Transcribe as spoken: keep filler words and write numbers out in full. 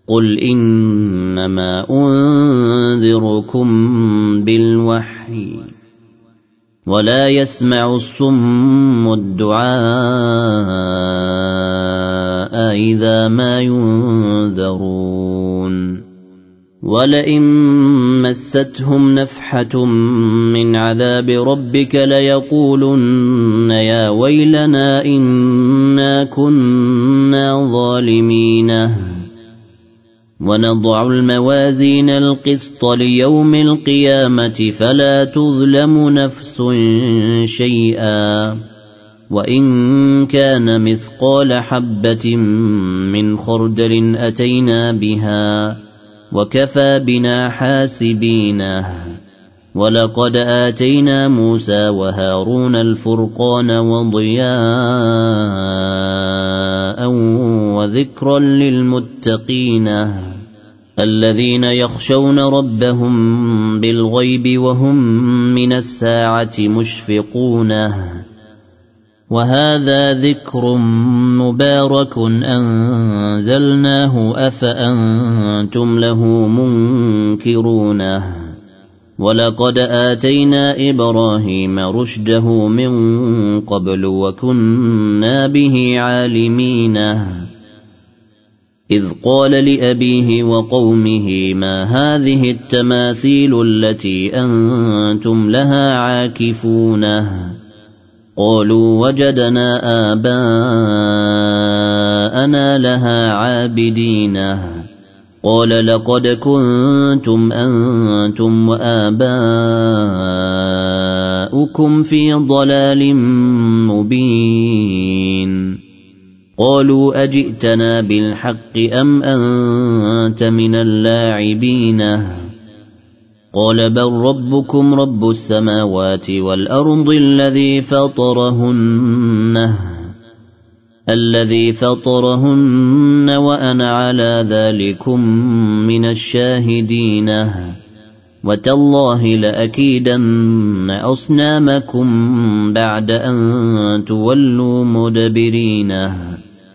قل إنما أنذركم بالوحي ولا يسمع الصم الدعاء إذا ما ينذرون ولئن مستهم نفحة من عذاب ربك ليقولن يا ويلنا إنا كنا ظالمين ونضع الموازين القسط ليوم القيامة فلا تظلم نفس شيئا وإن كان مثقال حبة من خردل أتينا بها وكفى بنا حاسبين ولقد آتينا موسى وهارون الفرقان وضياء وذكرا للمتقين الذين يخشون ربهم بالغيب وهم من الساعة مشفقون وهذا ذكر مبارك أنزلناه أفأنتم له منكرون ولقد آتينا إبراهيم رشده من قبل وكنا به عالمين إذ قال لأبيه وقومه ما هذه التماثيل التي أنتم لها عاكفون قالوا وجدنا آباءنا لها عابدين قال لقد كنتم أنتم وآباؤكم في ضلال مبين قالوا أجئتنا بالحق أم أنت من اللاعبين قال بل ربكم رب السماوات والأرض الذي فطرهن الذي فطرهن وأنا على ذلكم من الشاهدين وتالله لأكيدن أصنامكم بعد أن تولوا مدبرين